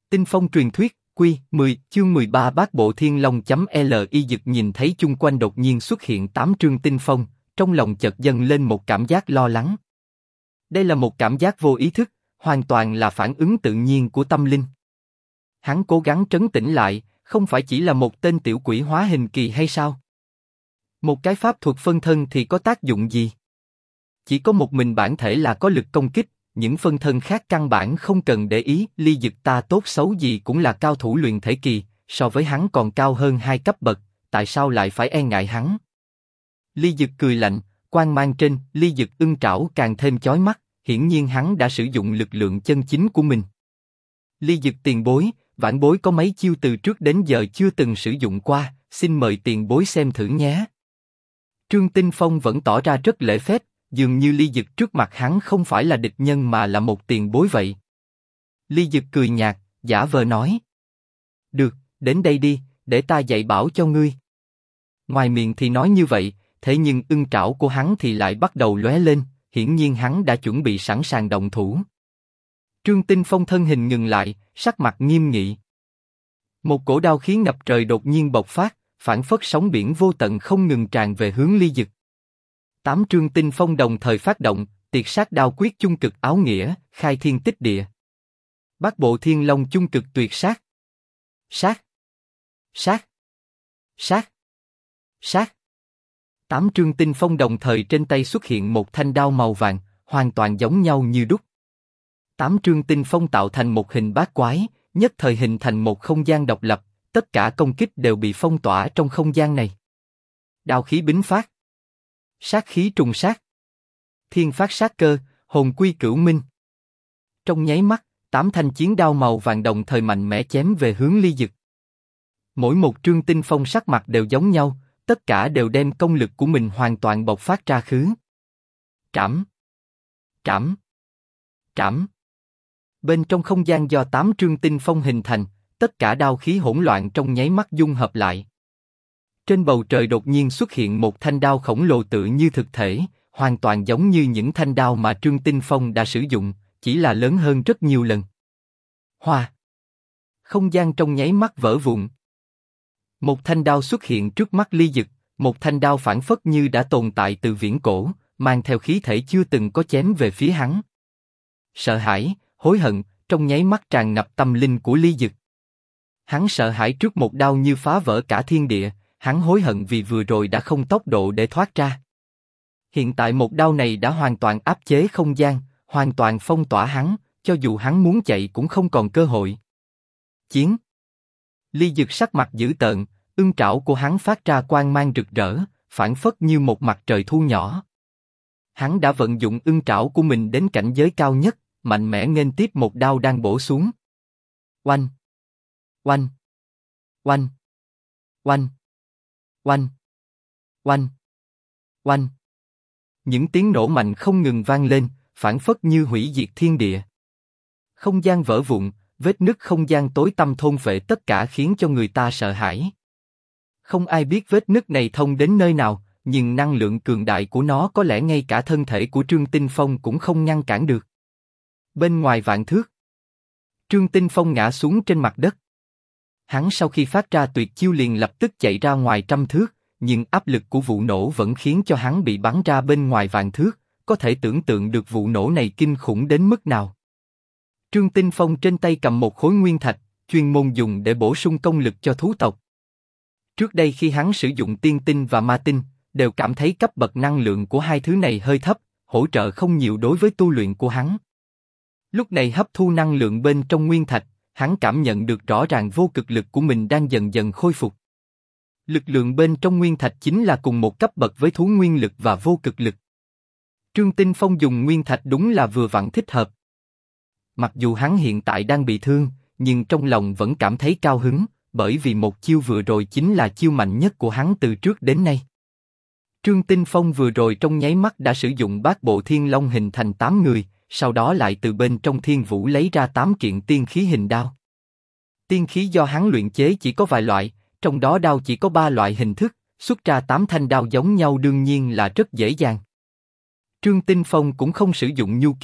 Tinh phong truyền thuyết, Quy 10, chương 13 Bát Bộ Thiên Long.li Dực nhìn thấy chung quanh đột nhiên xuất hiện 8 trương tinh phong, trong lòng chợt dâng lên một cảm giác lo lắng. Đây là một cảm giác vô ý thức, hoàn toàn là phản ứng tự nhiên của tâm linh. Hắn cố gắng trấn tĩnh lại, không phải chỉ là một tên tiểu quỷ hóa hình kỳ hay sao? Một cái pháp thuật phân thân thì có tác dụng gì? Chỉ có một mình bản thể là có lực công kích, những phân thân khác căn bản không cần để ý. Ly Dực ta tốt xấu gì cũng là cao thủ luyện thể kỳ, so với hắn còn cao hơn 2 cấp bậc, tại sao lại phải e ngại hắn? Ly Dực cười lạnh, quang mang trên Ly Dực ưng trảo càng thêm chói mắt, hiển nhiên hắn đã sử dụng lực lượng chân chính của mình. Ly Dực tiền bối, vãn bối có mấy chiêu từ trước đến giờ chưa từng sử dụng qua, xin mời tiền bối xem thử nhé. Trương Tinh Phong vẫn tỏ ra rất lễ phép, dường như Ly Dực trước mặt hắn không phải là địch nhân mà là một tiền bối vậy. Ly Dực cười nhạt, giả vờ nói: được, đến đây đi, để ta dạy bảo cho ngươi. Ngoài miệng thì nói như vậy, thế nhưng ưng trảo của hắn thì lại bắt đầu lóe lên, hiển nhiên hắn đã chuẩn bị sẵn sàng động thủ. Trương Tinh Phong thân hình ngừng lại, sắc mặt nghiêm nghị. Một cổ đao khí ngập trời đột nhiên bộc phát, phảng phất sóng biển vô tận không ngừng tràn về hướng Ly Dực. 8 trương tinh phong đồng thời phát động, tiệt sát đao quyết chung cực áo nghĩa, khai thiên tích địa. Bát Bộ Thiên Long chung cực tuyệt sát. Sát. Sát. Sát. Sát. 8 trương tinh phong đồng thời trên tay xuất hiện một thanh đao màu vàng, hoàn toàn giống nhau như đúc. 8 trương tinh phong tạo thành một hình bát quái, nhất thời hình thành một không gian độc lập, tất cả công kích đều bị phong tỏa trong không gian này. Đao khí bính phát. Sát khí trùng sát. Thiên phát sát cơ, hồn quy cửu minh. Trong nháy mắt, 8 thanh chiến đao màu vàng đồng thời mạnh mẽ chém về hướng Ly Dực. Mỗi một trương tinh phong sắc mặt đều giống nhau, tất cả đều đem công lực của mình hoàn toàn bộc phát ra khứ. Trảm. Trảm. Trảm. Bên trong không gian do 8 trương tinh phong hình thành, tất cả đao khí hỗn loạn trong nháy mắt dung hợp lại. Trên bầu trời đột nhiên xuất hiện một thanh đao khổng lồ tự như thực thể, hoàn toàn giống như những thanh đao mà Trương Tinh Phong đã sử dụng, chỉ là lớn hơn rất nhiều lần. Hoa! Không gian trong nháy mắt vỡ vụn. Một thanh đao xuất hiện trước mắt Ly Dực, một thanh đao phảng phất như đã tồn tại từ viễn cổ, mang theo khí thể chưa từng có chém về phía hắn. Sợ hãi, hối hận, trong nháy mắt tràn ngập tâm linh của Ly Dực. Hắn sợ hãi trước một đao như phá vỡ cả thiên địa, hắn hối hận vì vừa rồi đã không tốc độ để thoát ra. Hiện tại một đao này đã hoàn toàn áp chế không gian, hoàn toàn phong tỏa hắn, cho dù hắn muốn chạy cũng không còn cơ hội. Chiến. Ly Dực sắc mặt dữ tợn, ưng trảo của hắn phát ra quang mang rực rỡ, phảng phất như một mặt trời thu nhỏ. Hắn đã vận dụng ưng trảo của mình đến cảnh giới cao nhất, mạnh mẽ nghênh tiếp một đao đang bổ xuống. Oanh! Oanh! Oanh! Oanh! Oanh! Oanh! Oanh! Những tiếng nổ mạnh không ngừng vang lên, phảng phất như hủy diệt thiên địa. Không gian vỡ vụn, vết nứt không gian tối tăm thôn phệ tất cả khiến cho người ta sợ hãi. Không ai biết vết nứt này thông đến nơi nào, nhưng năng lượng cường đại của nó có lẽ ngay cả thân thể của Trương Tinh Phong cũng không ngăn cản được. Bên ngoài vạn thước, Trương Tinh Phong ngã xuống trên mặt đất. Hắn sau khi phát ra tuyệt chiêu liền lập tức chạy ra ngoài trăm thước, nhưng áp lực của vụ nổ vẫn khiến cho hắn bị bắn ra bên ngoài vạn thước, có thể tưởng tượng được vụ nổ này kinh khủng đến mức nào. Trương Tinh Phong trên tay cầm một khối nguyên thạch, chuyên môn dùng để bổ sung công lực cho thú tộc. Trước đây khi hắn sử dụng tiên tinh và ma tinh, đều cảm thấy cấp bậc năng lượng của hai thứ này hơi thấp, hỗ trợ không nhiều đối với tu luyện của hắn. Lúc này hấp thu năng lượng bên trong nguyên thạch, hắn cảm nhận được rõ ràng vô cực lực của mình đang dần dần khôi phục. Lực lượng bên trong nguyên thạch chính là cùng một cấp bậc với thú nguyên lực và vô cực lực. Trương Tinh Phong dùng nguyên thạch đúng là vừa vặn thích hợp. Mặc dù hắn hiện tại đang bị thương, nhưng trong lòng vẫn cảm thấy cao hứng, bởi vì một chiêu vừa rồi chính là chiêu mạnh nhất của hắn từ trước đến nay. Trương Tinh Phong vừa rồi trong nháy mắt đã sử dụng Bát Bộ Thiên Long hình thành 8 người, sau đó lại từ bên trong thiên vũ lấy ra 8 kiện tiên khí hình đao. Tiên khí do hắn luyện chế chỉ có vài loại, trong đó đao chỉ có 3 loại hình thức, xuất ra 8 thanh đao giống nhau đương nhiên là rất dễ dàng. Trương Tinh Phong cũng không sử dụng nhu kim,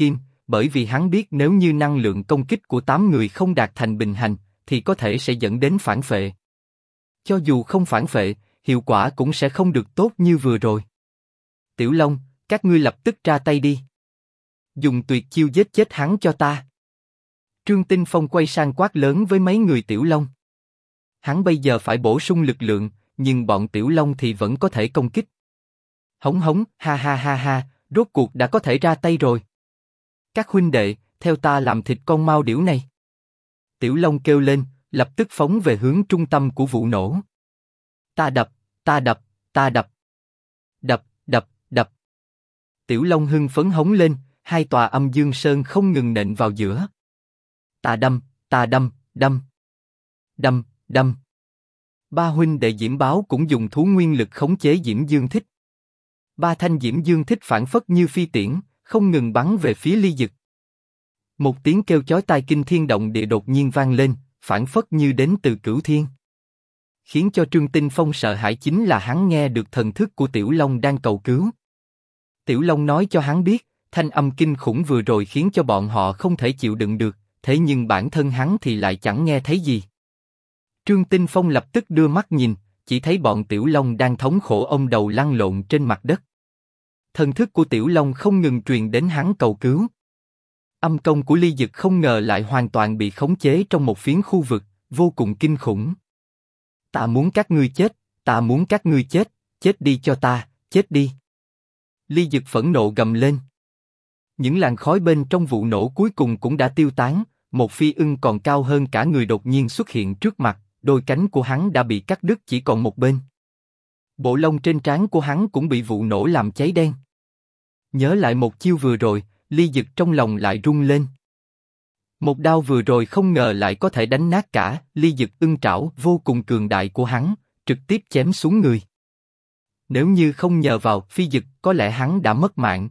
bởi vì hắn biết nếu như năng lượng công kích của 8 người không đạt thành bình hành, thì có thể sẽ dẫn đến phản phệ. Cho dù không phản phệ, hiệu quả cũng sẽ không được tốt như vừa rồi. Tiểu Long, các ngươi lập tức ra tay đi. Dùng tuyệt chiêu giết chết hắn cho ta. Trương Tinh Phong quay sang quát lớn với mấy người Tiểu Long. Hắn bây giờ phải bổ sung lực lượng, nhưng bọn Tiểu Long thì vẫn có thể công kích. Hống hống, ha ha ha ha, rốt cuộc đã có thể ra tay rồi. Các huynh đệ, theo ta làm thịt con mao điểu này. Tiểu Long kêu lên, lập tức phóng về hướng trung tâm của vụ nổ. Ta đập, ta đập, ta đập. Đập, đập, đập. Tiểu Long hưng phấn hống lên, hai tòa âm dương sơn không ngừng nện vào giữa. Ta đâm, ta đâm, đâm. Đâm, đâm. Ba huynh đệ Diễm Báo cũng dùng thú nguyên lực khống chế Diễm Dương Thích. Ba thanh Diễm Dương Thích phản phất như phi tiễn, không ngừng bắn về phía Ly Dực. Một tiếng kêu chói tai kinh thiên động địa đột nhiên vang lên, phản phất như đến từ cửu thiên. Khiến cho Trương Tinh Phong sợ hãi chính là hắn nghe được thần thức của Tiểu Long đang cầu cứu. Tiểu Long nói cho hắn biết, thanh âm kinh khủng vừa rồi khiến cho bọn họ không thể chịu đựng được, thế nhưng bản thân hắn thì lại chẳng nghe thấy gì. Trương Tinh Phong lập tức đưa mắt nhìn, chỉ thấy bọn Tiểu Long đang thống khổ ôm đầu lăn lộn trên mặt đất. Thần thức của Tiểu Long không ngừng truyền đến hắn cầu cứu. Âm công của Ly Dực không ngờ lại hoàn toàn bị khống chế trong một phiến khu vực, vô cùng kinh khủng. Ta muốn các ngươi chết, ta muốn các ngươi chết, chết đi cho ta, chết đi. Ly Dực phẫn nộ gầm lên. Những làn khói bên trong vụ nổ cuối cùng cũng đã tiêu tán, một phi ưng còn cao hơn cả người đột nhiên xuất hiện trước mặt, đôi cánh của hắn đã bị cắt đứt chỉ còn một bên. Bộ lông trên trán của hắn cũng bị vụ nổ làm cháy đen. Nhớ lại một chiêu vừa rồi, Ly Dực trong lòng lại rung lên. Một đao vừa rồi không ngờ lại có thể đánh nát cả Ly Dực ưng trảo vô cùng cường đại của hắn, trực tiếp chém xuống người. Nếu như không nhờ vào phi dực, có lẽ hắn đã mất mạng.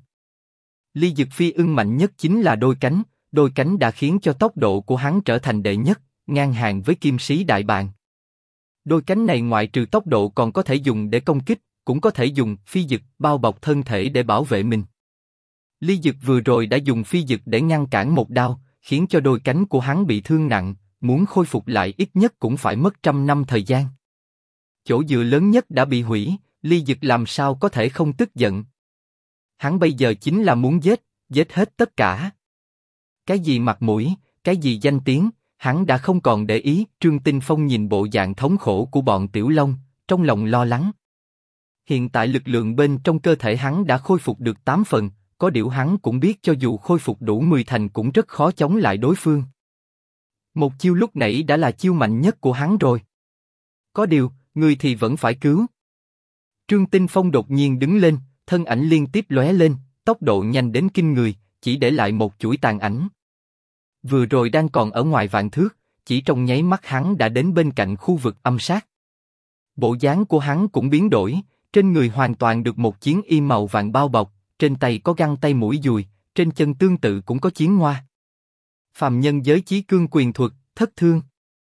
Ly Dực phi ưng mạnh nhất chính là đôi cánh đã khiến cho tốc độ của hắn trở thành đệ nhất, ngang hàng với kim sĩ đại bàng. Đôi cánh này ngoại trừ tốc độ còn có thể dùng để công kích, cũng có thể dùng phi dực bao bọc thân thể để bảo vệ mình. Ly Dực vừa rồi đã dùng phi dực để ngăn cản một đao, khiến cho đôi cánh của hắn bị thương nặng, muốn khôi phục lại ít nhất cũng phải mất 100 năm thời gian. Chỗ dựa lớn nhất đã bị hủy, Ly Dực làm sao có thể không tức giận. Hắn bây giờ chính là muốn giết hết tất cả. Cái gì mặt mũi, cái gì danh tiếng, hắn đã không còn để ý. Trương Tinh Phong nhìn bộ dạng thống khổ của bọn Tiểu Long, trong lòng lo lắng. Hiện tại lực lượng bên trong cơ thể hắn đã khôi phục được 8 phần, có điều hắn cũng biết cho dù khôi phục đủ 10 thành cũng rất khó chống lại đối phương. Một chiêu lúc nãy đã là chiêu mạnh nhất của hắn rồi. Có điều, người thì vẫn phải cứu. Trương Tinh Phong đột nhiên đứng lên, thân ảnh liên tiếp lóe lên, tốc độ nhanh đến kinh người, chỉ để lại một chuỗi tàn ảnh. Vừa rồi đang còn ở ngoài vạn thước, chỉ trong nháy mắt hắn đã đến bên cạnh khu vực âm sát. Bộ dáng của hắn cũng biến đổi, trên người hoàn toàn được một chiến y màu vàng bao bọc, trên tay có găng tay mũi dùi, trên chân tương tự cũng có chiến hoa. Phàm nhân giới chí cương quyền thuật, thất thương.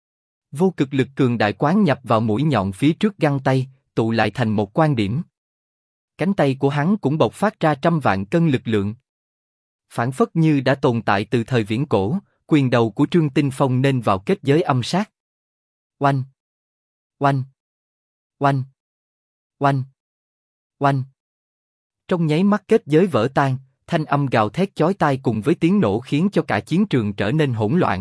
Vô cực lực cường đại quán nhập vào mũi nhọn phía trước găng tay, tụ lại thành một quan điểm. Cánh tay của hắn cũng bộc phát ra trăm vạn cân lực lượng. Phản phất như đã tồn tại từ thời viễn cổ, quyền đầu của Trương Tinh Phong nên vào kết giới âm sát. Oanh! Oanh! Oanh! Oanh! Oanh! Trong nháy mắt kết giới vỡ tan, thanh âm gào thét chói tai cùng với tiếng nổ khiến cho cả chiến trường trở nên hỗn loạn.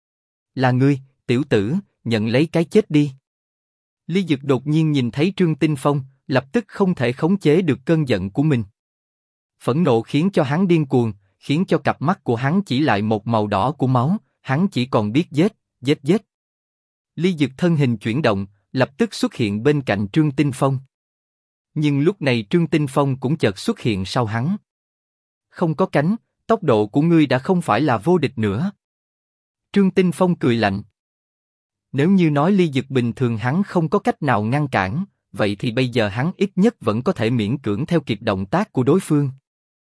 Là ngươi, tiểu tử, nhận lấy cái chết đi. Ly Dực đột nhiên nhìn thấy Trương Tinh Phong, lập tức không thể khống chế được cơn giận của mình. Phẫn nộ khiến cho hắn điên cuồng, khiến cho cặp mắt của hắn chỉ lại một màu đỏ của máu, hắn chỉ còn biết giết. Ly Dực thân hình chuyển động, lập tức xuất hiện bên cạnh Trương Tinh Phong. Nhưng lúc này Trương Tinh Phong cũng chợt xuất hiện sau hắn. Không có cánh, tốc độ của ngươi đã không phải là vô địch nữa. Trương Tinh Phong cười lạnh. Nếu như nói Ly Dực bình thường hắn không có cách nào ngăn cản, vậy thì bây giờ hắn ít nhất vẫn có thể miễn cưỡng theo kịp động tác của đối phương.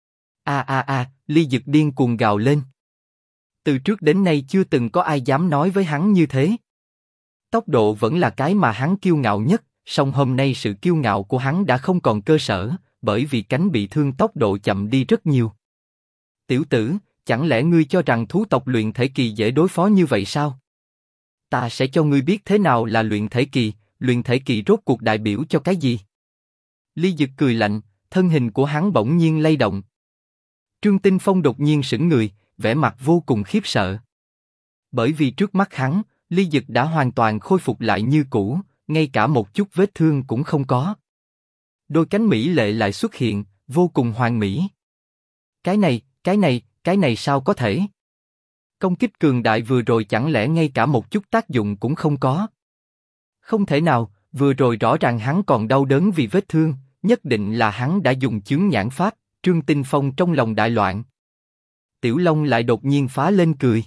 Ly Dực điên cuồng gào lên. Từ trước đến nay chưa từng có ai dám nói với hắn như thế. Tốc độ vẫn là cái mà hắn kiêu ngạo nhất, song hôm nay sự kiêu ngạo của hắn đã không còn cơ sở, bởi vì cánh bị thương tốc độ chậm đi rất nhiều. Tiểu tử, Chẳng lẽ ngươi cho rằng thú tộc luyện thể kỳ dễ đối phó như vậy sao? Ta sẽ cho ngươi biết thế nào là luyện thể kỳ rốt cuộc đại biểu cho cái gì? Ly Dực cười lạnh, thân hình của hắn bỗng nhiên lay động. Trương Tinh Phong đột nhiên sững người, vẻ mặt vô cùng khiếp sợ. Bởi vì trước mắt hắn, Ly Dực đã hoàn toàn khôi phục lại như cũ, ngay cả một chút vết thương cũng không có. Đôi cánh mỹ lệ lại xuất hiện, vô cùng hoàn mỹ. Cái này sao có thể? Công kích cường đại vừa rồi chẳng lẽ ngay cả một chút tác dụng cũng không có? Không thể nào, vừa rồi rõ ràng hắn còn đau đớn vì vết thương, nhất định là hắn đã dùng chướng nhãn pháp. Trương Tinh Phong trong lòng đại loạn. Tiểu Long lại đột nhiên phá lên cười.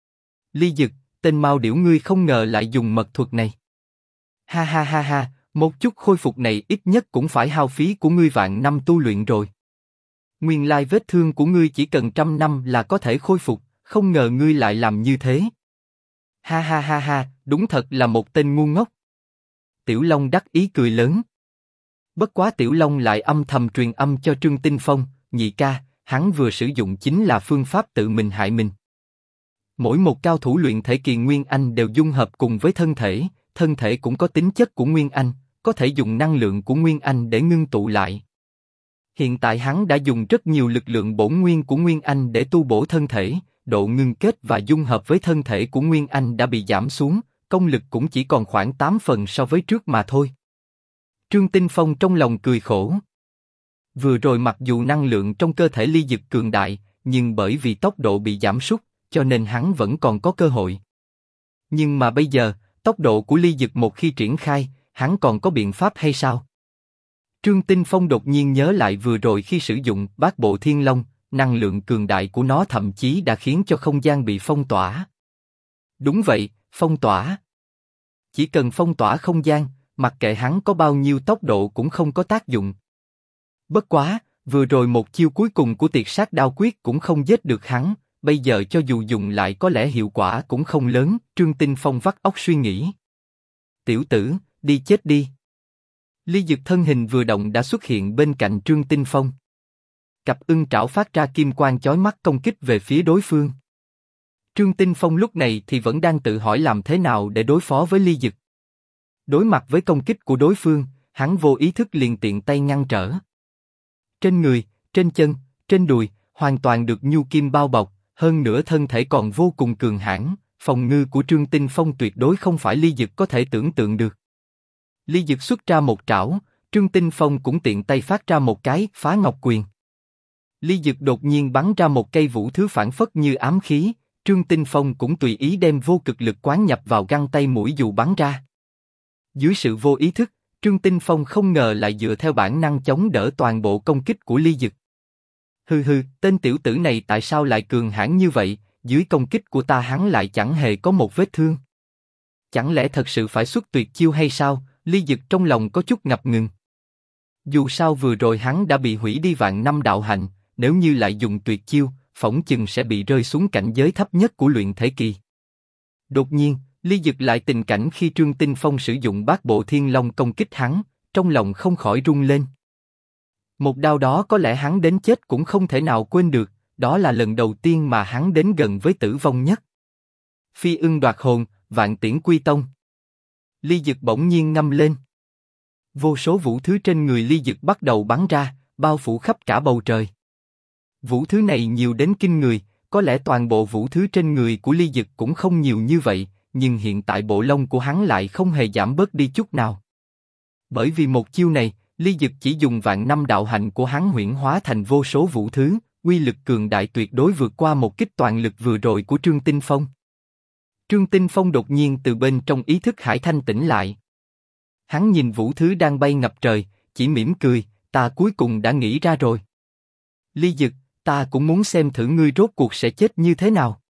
Ly Dực, tên Mao Điểu ngươi không ngờ lại dùng mật thuật này. Ha ha ha ha, một chút khôi phục này ít nhất cũng phải hao phí của ngươi vạn năm tu luyện rồi. Nguyên lai vết thương của ngươi chỉ cần 100 năm là có thể khôi phục, không ngờ ngươi lại làm như thế. Ha ha ha ha, đúng thật là một tên ngu ngốc. Tiểu Long đắc ý cười lớn. Bất quá Tiểu Long lại âm thầm truyền âm cho Trương Tinh Phong, nhị ca, hắn vừa sử dụng chính là phương pháp tự mình hại mình. Mỗi một cao thủ luyện thể kỳ Nguyên Anh đều dung hợp cùng với thân thể cũng có tính chất của Nguyên Anh, có thể dùng năng lượng của Nguyên Anh để ngưng tụ lại. Hiện tại hắn đã dùng rất nhiều lực lượng bổn nguyên của Nguyên Anh để tu bổ thân thể, độ ngưng kết và dung hợp với thân thể của Nguyên Anh đã bị giảm xuống, công lực cũng chỉ còn khoảng 8 phần so với trước mà thôi. Trương Tinh Phong trong lòng cười khổ. Vừa rồi mặc dù năng lượng trong cơ thể Ly Dực cường đại, nhưng bởi vì tốc độ bị giảm sút, cho nên hắn vẫn còn có cơ hội. Nhưng mà bây giờ, tốc độ của Ly Dực một khi triển khai, hắn còn có biện pháp hay sao? Trương Tinh Phong đột nhiên nhớ lại vừa rồi khi sử dụng Bát Bộ Thiên Long, năng lượng cường đại của nó thậm chí đã khiến cho không gian bị phong tỏa. Đúng vậy, phong tỏa. Chỉ cần phong tỏa không gian, mặc kệ hắn có bao nhiêu tốc độ cũng không có tác dụng. Bất quá, vừa rồi một chiêu cuối cùng của Tiệt Sát Đao Quyết cũng không giết được hắn, bây giờ cho dù dùng lại có lẽ hiệu quả cũng không lớn. Trương Tinh Phong vắt óc suy nghĩ. Tiểu tử, đi chết đi. Ly Dực thân hình vừa động đã xuất hiện bên cạnh Trương Tinh Phong. Cặp ưng trảo phát ra kim quang chói mắt công kích về phía đối phương. Trương Tinh Phong lúc này thì vẫn đang tự hỏi làm thế nào để đối phó với Ly Dực. Đối mặt với công kích của đối phương, hắn vô ý thức liền tiện tay ngăn trở. Trên người, trên chân, trên đùi, hoàn toàn được nhu kim bao bọc, hơn nữa thân thể còn vô cùng cường hãn, phòng ngự của Trương Tinh Phong tuyệt đối không phải Ly Dực có thể tưởng tượng được. Ly Dực xuất ra một trảo, Trương Tinh Phong cũng tiện tay phát ra một cái Phá Ngọc Quyền. Ly Dực đột nhiên bắn ra một cây vũ thứ phản phất như ám khí, Trương Tinh Phong cũng tùy ý đem vô cực lực quán nhập vào găng tay mũi dù bắn ra. Dưới sự vô ý thức, Trương Tinh Phong không ngờ lại dựa theo bản năng chống đỡ toàn bộ công kích của Ly Dực. Hừ hừ, tên tiểu tử này tại sao lại cường hãn như vậy? Dưới công kích của ta hắn lại chẳng hề có một vết thương. Chẳng lẽ thật sự phải xuất tuyệt chiêu hay sao? Ly Dực trong lòng có chút ngập ngừng. Dù sao vừa rồi hắn đã bị hủy đi vạn năm đạo hạnh, nếu như lại dùng tuyệt chiêu, phỏng chừng sẽ bị rơi xuống cảnh giới thấp nhất của luyện thể kỳ. Đột nhiên, Ly Dực lại tình cảnh khi Trương Tinh Phong sử dụng Bát Bộ Thiên Long công kích hắn, trong lòng không khỏi rung lên. Một đao đó có lẽ hắn đến chết cũng không thể nào quên được, đó là lần đầu tiên mà hắn đến gần với tử vong nhất. Phi ưng đoạt hồn, vạn tiễn quy tông. Ly Dực bỗng nhiên ngâm lên. Vô số vũ thứ trên người Ly Dực bắt đầu bắn ra, bao phủ khắp cả bầu trời. Vũ thứ này nhiều đến kinh người, có lẽ toàn bộ vũ thứ trên người của Ly Dực cũng không nhiều như vậy, nhưng hiện tại bộ lông của hắn lại không hề giảm bớt đi chút nào. Bởi vì một chiêu này, Ly Dực chỉ dùng vạn năm đạo hạnh của hắn huyễn hóa thành vô số vũ thứ, uy lực cường đại tuyệt đối vượt qua một kích toàn lực vừa rồi của Trương Tinh Phong. Trương Tinh Phong đột nhiên từ bên trong ý thức hải thanh tỉnh lại. Hắn nhìn vũ thứ đang bay ngập trời, chỉ mỉm cười, ta cuối cùng đã nghĩ ra rồi. Ly Dực, ta cũng muốn xem thử ngươi rốt cuộc sẽ chết như thế nào.